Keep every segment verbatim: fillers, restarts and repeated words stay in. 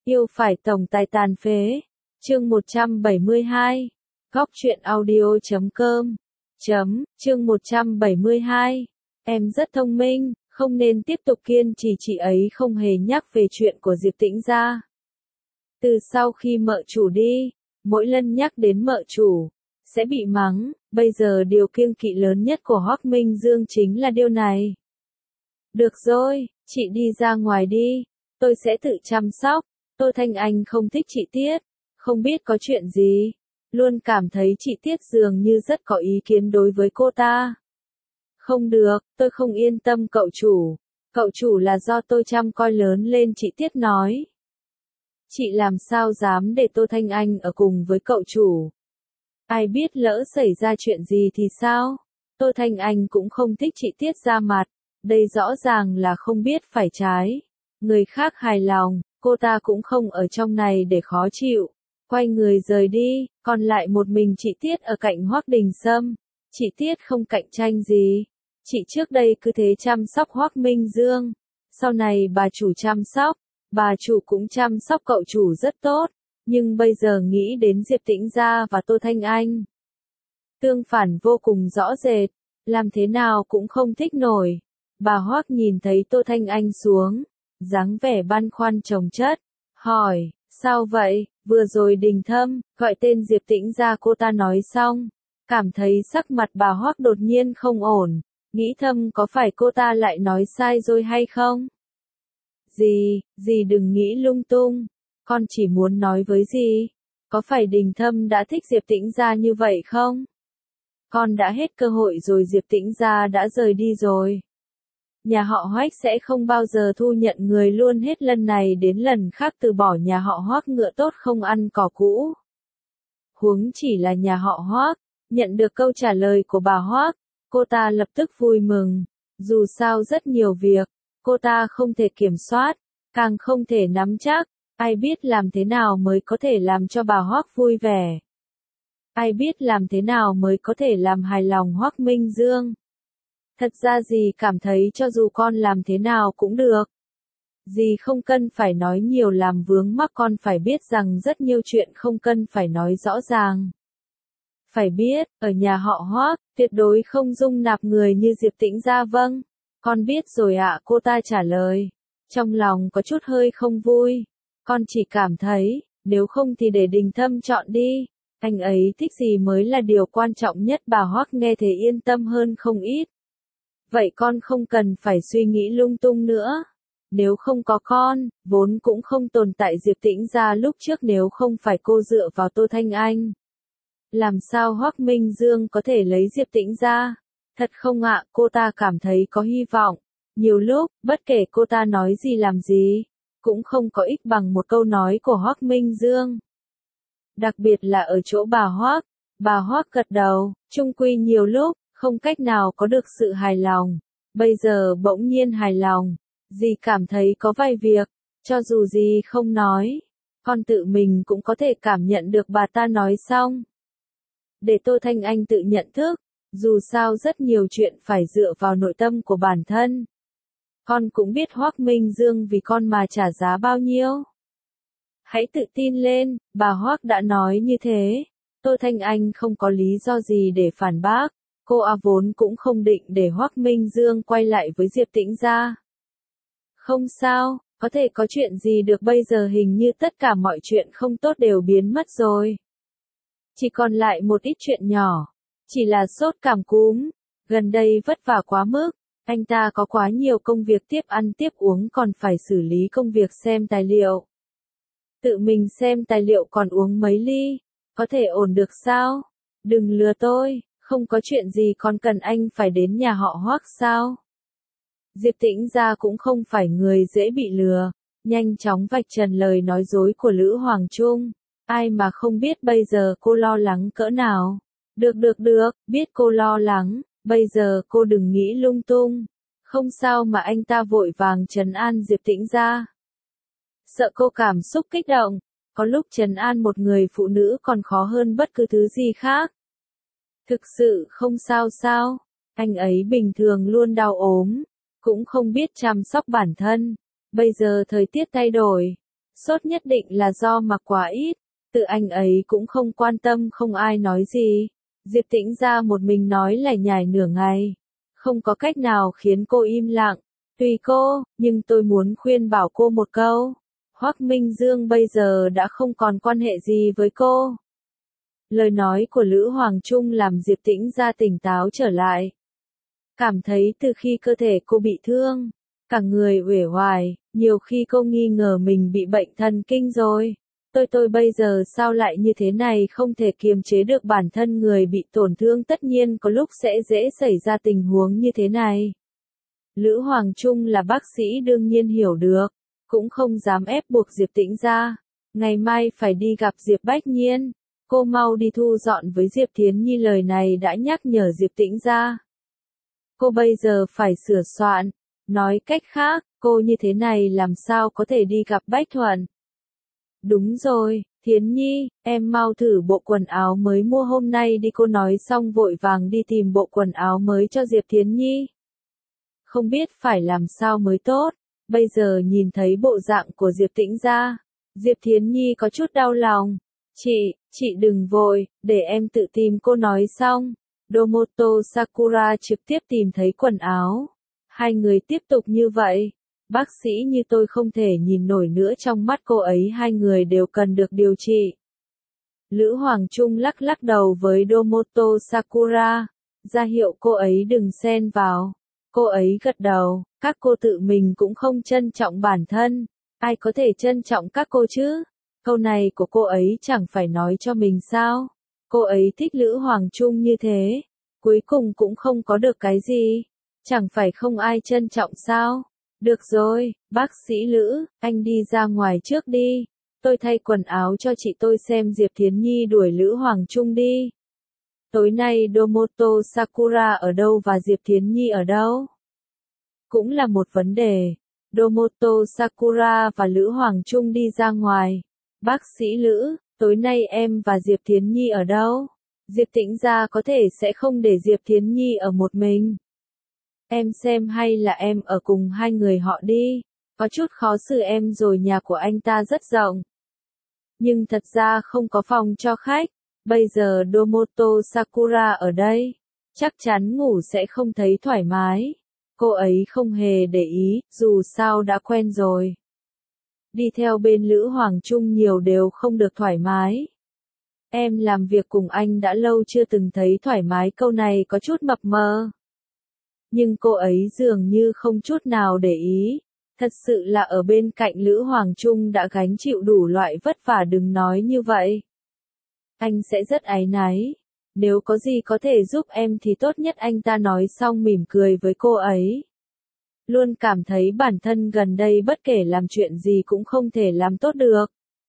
Yêu phải tổng tài tàn phế. Chương một trăm bảy mươi hai. Góc truyện audio chấm com. Chấm, chương một trăm bảy mươi hai. Em rất thông minh, không nên tiếp tục kiên trì, chị ấy không hề nhắc về chuyện của Diệp Tĩnh gia. Từ sau khi mợ chủ đi, mỗi lần nhắc đến mợ chủ, sẽ bị mắng, bây giờ điều kiêng kỵ lớn nhất của Hoắc Minh Dương chính là điều này. Được rồi, chị đi ra ngoài đi, tôi sẽ tự chăm sóc. Tô Thanh Anh không thích chị Tiết, không biết có chuyện gì, luôn cảm thấy chị Tiết dường như rất có ý kiến đối với cô ta. Không được, tôi không yên tâm cậu chủ, cậu chủ là do tôi chăm coi lớn lên, chị Tiết nói. Chị làm sao dám để Tô Thanh Anh ở cùng với cậu chủ? Ai biết lỡ xảy ra chuyện gì thì sao? Tô Thanh Anh cũng không thích chị Tiết ra mặt, đây rõ ràng là không biết phải trái. Người khác hài lòng, cô ta cũng không ở trong này để khó chịu. Quay người rời đi, còn lại một mình chị Tiết ở cạnh Hoắc Đình Sâm. Chị Tiết không cạnh tranh gì. Chị trước đây cứ thế chăm sóc Hoắc Minh Dương. Sau này bà chủ chăm sóc, bà chủ cũng chăm sóc cậu chủ rất tốt. Nhưng bây giờ nghĩ đến Diệp Tĩnh gia và Tô Thanh Anh. Tương phản vô cùng rõ rệt, làm thế nào cũng không thích nổi. Bà Hoắc nhìn thấy Tô Thanh Anh xuống, dáng vẻ băn khoăn chồng chất, hỏi, sao vậy, vừa rồi Đình Thâm, gọi tên Diệp Tĩnh gia cô ta nói xong, cảm thấy sắc mặt bà Hoắc đột nhiên không ổn, nghĩ thầm có phải cô ta lại nói sai rồi hay không? Dì, dì đừng nghĩ lung tung, con chỉ muốn nói với dì, có phải Đình Thâm đã thích Diệp Tĩnh gia như vậy không? Con đã hết cơ hội rồi, Diệp Tĩnh gia đã rời đi rồi. Nhà họ Hoắc sẽ không bao giờ thu nhận người, luôn hết lần này đến lần khác từ bỏ nhà họ Hoắc, ngựa tốt không ăn cỏ cũ. Huống chỉ là nhà họ Hoắc. Nhận được câu trả lời của bà Hoắc, cô ta lập tức vui mừng. Dù sao rất nhiều việc, cô ta không thể kiểm soát, càng không thể nắm chắc. Ai biết làm thế nào mới có thể làm cho bà Hoắc vui vẻ? Ai biết làm thế nào mới có thể làm hài lòng Hoắc Minh Dương? Thật ra dì cảm thấy cho dù con làm thế nào cũng được. Dì không cần phải nói nhiều làm vướng mắc, con phải biết rằng rất nhiều chuyện không cần phải nói rõ ràng. Phải biết, ở nhà họ Hoắc, tuyệt đối không dung nạp người như Diệp Tĩnh gia. Vâng, con biết rồi ạ, cô ta trả lời. Trong lòng có chút hơi không vui. Con chỉ cảm thấy, nếu không thì để Đình Thâm chọn đi. Anh ấy thích gì mới là điều quan trọng nhất. Bà Hoắc nghe thế yên tâm hơn không ít. Vậy con không cần phải suy nghĩ lung tung nữa. Nếu không có con, vốn cũng không tồn tại Diệp Tĩnh gia lúc trước, nếu không phải cô dựa vào Tô Thanh Anh. Làm sao Hoắc Minh Dương có thể lấy Diệp Tĩnh gia? Thật không ạ, cô ta cảm thấy có hy vọng. Nhiều lúc, bất kể cô ta nói gì làm gì, cũng không có ích bằng một câu nói của Hoắc Minh Dương. Đặc biệt là ở chỗ bà Hoắc. Bà Hoắc gật đầu, chung quy nhiều lúc, không cách nào có được sự hài lòng. Bây giờ bỗng nhiên hài lòng. Dì cảm thấy có vài việc, cho dù dì không nói, con tự mình cũng có thể cảm nhận được bà ta nói xong. Để Tô Thanh Anh tự nhận thức, dù sao rất nhiều chuyện phải dựa vào nội tâm của bản thân. Con cũng biết Hoắc Minh Dương vì con mà trả giá bao nhiêu. Hãy tự tin lên, bà Hoắc đã nói như thế. Tô Thanh Anh không có lý do gì để phản bác. Cô A vốn cũng không định để Hoắc Minh Dương quay lại với Diệp Tĩnh gia. Không sao, có thể có chuyện gì được, bây giờ hình như tất cả mọi chuyện không tốt đều biến mất rồi. Chỉ còn lại một ít chuyện nhỏ, chỉ là sốt cảm cúm, gần đây vất vả quá mức, anh ta có quá nhiều công việc tiếp ăn tiếp uống, còn phải xử lý công việc xem tài liệu. Tự mình xem tài liệu còn uống mấy ly, có thể ổn được sao? Đừng lừa tôi, không có chuyện gì còn cần anh phải đến nhà họ Hoắc sao? Diệp Tĩnh gia cũng không phải người dễ bị lừa, nhanh chóng vạch trần lời nói dối của Lữ Hoàng Trung. Ai mà không biết bây giờ cô lo lắng cỡ nào. Được được được, biết cô lo lắng, bây giờ cô đừng nghĩ lung tung. Không sao mà anh ta vội vàng trấn an Diệp Tĩnh gia. Sợ cô cảm xúc kích động, có lúc trấn an một người phụ nữ còn khó hơn bất cứ thứ gì khác. Thực sự không sao sao, anh ấy bình thường luôn đau ốm, cũng không biết chăm sóc bản thân. Bây giờ thời tiết thay đổi, Sốt nhất định là do mặc quá ít, tự anh ấy cũng không quan tâm không ai nói gì. Diệp Tĩnh ra một mình nói lải nhải nửa ngày. Không có cách nào khiến cô im lặng. Tùy cô, nhưng tôi muốn khuyên bảo cô một câu. Hoắc Minh Dương bây giờ đã không còn quan hệ gì với cô. Lời nói của Lữ Hoàng Trung làm Diệp Tĩnh ra tỉnh táo trở lại. Cảm thấy từ khi cơ thể cô bị thương, cả người uể oải, nhiều khi cô nghi ngờ mình bị bệnh thần kinh rồi. Tôi tôi bây giờ sao lại như thế này, không thể kiềm chế được bản thân, người bị tổn thương tất nhiên có lúc sẽ dễ xảy ra tình huống như thế này. Lữ Hoàng Trung là bác sĩ đương nhiên hiểu được, cũng không dám ép buộc Diệp Tĩnh ra. Ngày mai phải đi gặp Diệp Bách Nhiên, cô mau đi thu dọn với Diệp Thiến Nhi, lời này đã nhắc nhở Diệp Tĩnh ra. Cô bây giờ phải sửa soạn, nói cách khác, cô như thế này làm sao có thể đi gặp Bách Thuận. Đúng rồi, Thiến Nhi, em mau thử bộ quần áo mới mua hôm nay đi, cô nói xong vội vàng đi tìm bộ quần áo mới cho Diệp Thiến Nhi. Không biết phải làm sao mới tốt, bây giờ nhìn thấy bộ dạng của Diệp Tĩnh ra, Diệp Thiến Nhi có chút đau lòng. Chị, chị đừng vội, để em tự tìm, cô nói xong. Domoto Sakura trực tiếp tìm thấy quần áo. Hai người tiếp tục như vậy. Bác sĩ như tôi không thể nhìn nổi nữa, trong mắt cô ấy hai người đều cần được điều trị. Lữ Hoàng Trung lắc lắc đầu với Domoto Sakura, ra hiệu cô ấy đừng xen vào. Cô ấy gật đầu, các cô tự mình cũng không trân trọng bản thân, ai có thể trân trọng các cô chứ? Câu này của cô ấy chẳng phải nói cho mình sao? Cô ấy thích Lữ Hoàng Trung như thế, cuối cùng cũng không có được cái gì, chẳng phải không ai trân trọng sao? Được rồi, bác sĩ Lữ, anh đi ra ngoài trước đi, tôi thay quần áo cho chị, tôi xem Diệp Thiến Nhi đuổi Lữ Hoàng Trung đi. Tối nay Domoto Sakura ở đâu và Diệp Thiến Nhi ở đâu? Cũng là một vấn đề. Domoto Sakura và Lữ Hoàng Trung đi ra ngoài. Bác sĩ Lữ, tối nay em và Diệp Thiến Nhi ở đâu? Diệp Tĩnh ra có thể sẽ không để Diệp Thiến Nhi ở một mình. Em xem hay là em ở cùng hai người họ đi. Có chút khó xử em rồi, nhà của anh ta rất rộng. Nhưng thật ra không có phòng cho khách. Bây giờ Domoto Sakura ở đây, chắc chắn ngủ sẽ không thấy thoải mái. Cô ấy không hề để ý, dù sao đã quen rồi. Đi theo bên Lữ Hoàng Trung nhiều đều không được thoải mái. Em làm việc cùng anh đã lâu chưa từng thấy thoải mái, câu này có chút mập mờ. Nhưng cô ấy dường như không chút nào để ý. Thật sự là ở bên cạnh Lữ Hoàng Trung đã gánh chịu đủ loại vất vả, đừng nói như vậy. Anh sẽ rất áy náy. Nếu có gì có thể giúp em thì tốt nhất, anh ta nói xong mỉm cười với cô ấy. Luôn cảm thấy bản thân gần đây bất kể làm chuyện gì cũng không thể làm tốt được.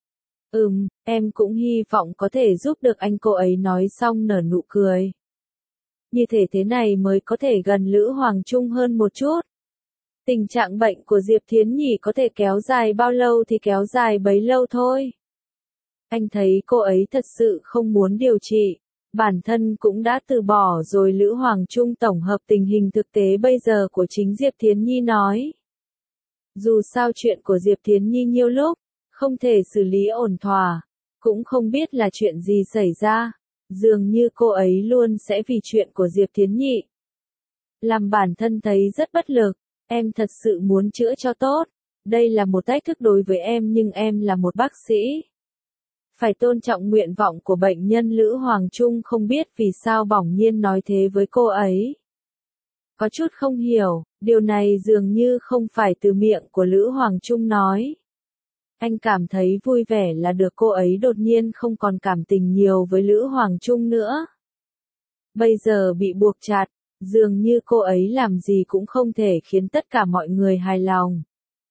Ừm, em cũng hy vọng có thể giúp được anh, cô ấy nói xong nở nụ cười. Như thể thế này mới có thể gần Lữ Hoàng Trung hơn một chút. Tình trạng bệnh của Diệp Thiến Nhi có thể kéo dài bao lâu thì kéo dài bấy lâu thôi. Anh thấy cô ấy thật sự không muốn điều trị. Bản thân cũng đã từ bỏ rồi. Lữ Hoàng Trung tổng hợp tình hình thực tế bây giờ của chính Diệp Thiến Nhi nói. Dù sao chuyện của Diệp Thiến Nhi nhiều lúc không thể xử lý ổn thỏa, cũng không biết là chuyện gì xảy ra, dường như cô ấy luôn sẽ vì chuyện của Diệp Thiến Nhi làm bản thân thấy rất bất lực. Em thật sự muốn chữa cho tốt, đây là một thách thức đối với em, nhưng em là một bác sĩ, phải tôn trọng nguyện vọng của bệnh nhân. Lữ Hoàng Trung không biết vì sao bỗng nhiên nói thế với cô ấy. Có chút không hiểu, điều này dường như không phải từ miệng của Lữ Hoàng Trung nói. Anh cảm thấy vui vẻ là được, cô ấy đột nhiên không còn cảm tình nhiều với Lữ Hoàng Trung nữa. Bây giờ bị buộc chặt, dường như cô ấy làm gì cũng không thể khiến tất cả mọi người hài lòng.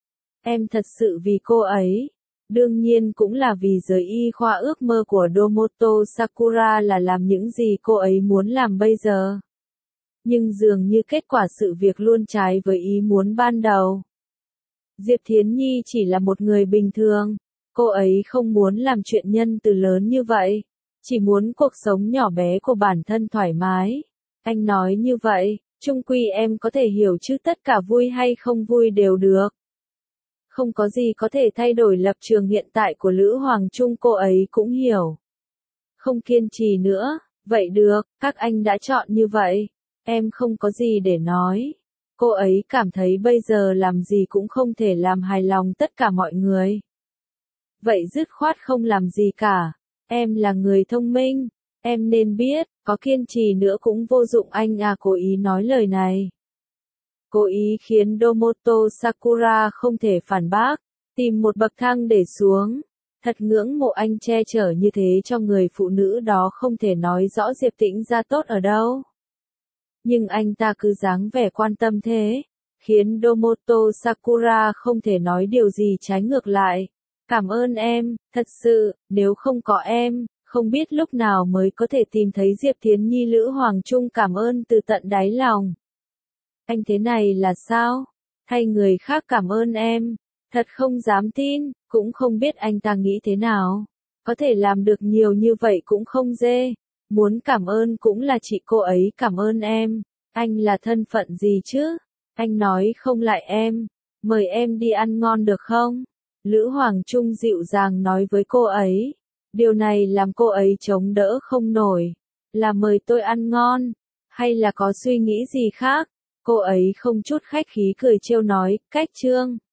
Em thật sự vì cô ấy. Đương nhiên cũng là vì giới y khoa, ước mơ của Domoto Sakura là làm những gì cô ấy muốn làm bây giờ. Nhưng dường như kết quả sự việc luôn trái với ý muốn ban đầu. Diệp Thiến Nhi chỉ là một người bình thường. Cô ấy không muốn làm chuyện nhân từ lớn như vậy. Chỉ muốn cuộc sống nhỏ bé của bản thân thoải mái. Anh nói như vậy, chung quy em có thể hiểu chứ, tất cả vui hay không vui đều được. Không có gì có thể thay đổi lập trường hiện tại của Lữ Hoàng Trung, cô ấy cũng hiểu. Không kiên trì nữa, vậy được, các anh đã chọn như vậy. Em không có gì để nói. Cô ấy cảm thấy bây giờ làm gì cũng không thể làm hài lòng tất cả mọi người. Vậy dứt khoát không làm gì cả. Em là người thông minh. Em nên biết, có kiên trì nữa cũng vô dụng anh à, cố ý nói lời này. Cố ý khiến Domoto Sakura không thể phản bác, tìm một bậc thang để xuống. Thật ngưỡng mộ anh che chở như thế cho người phụ nữ đó, không thể nói rõ Diệp Tĩnh ra tốt ở đâu. Nhưng anh ta cứ dáng vẻ quan tâm thế, khiến Domoto Sakura không thể nói điều gì trái ngược lại. Cảm ơn em, thật sự, nếu không có em, không biết lúc nào mới có thể tìm thấy Diệp Thiến Nhi. Lữ Hoàng Trung cảm ơn từ tận đáy lòng. Anh thế này là sao? Thay người khác cảm ơn em. Thật không dám tin, cũng không biết anh ta nghĩ thế nào. Có thể làm được nhiều như vậy cũng không dễ. Muốn cảm ơn cũng là chị cô ấy cảm ơn em. Anh là thân phận gì chứ? Anh nói không lại em. Mời em đi ăn ngon được không? Lữ Hoàng Trung dịu dàng nói với cô ấy. Điều này làm cô ấy chống đỡ không nổi. Là mời tôi ăn ngon? Hay là có suy nghĩ gì khác? Cô ấy không chút khách khí cười trêu nói, cách Trương.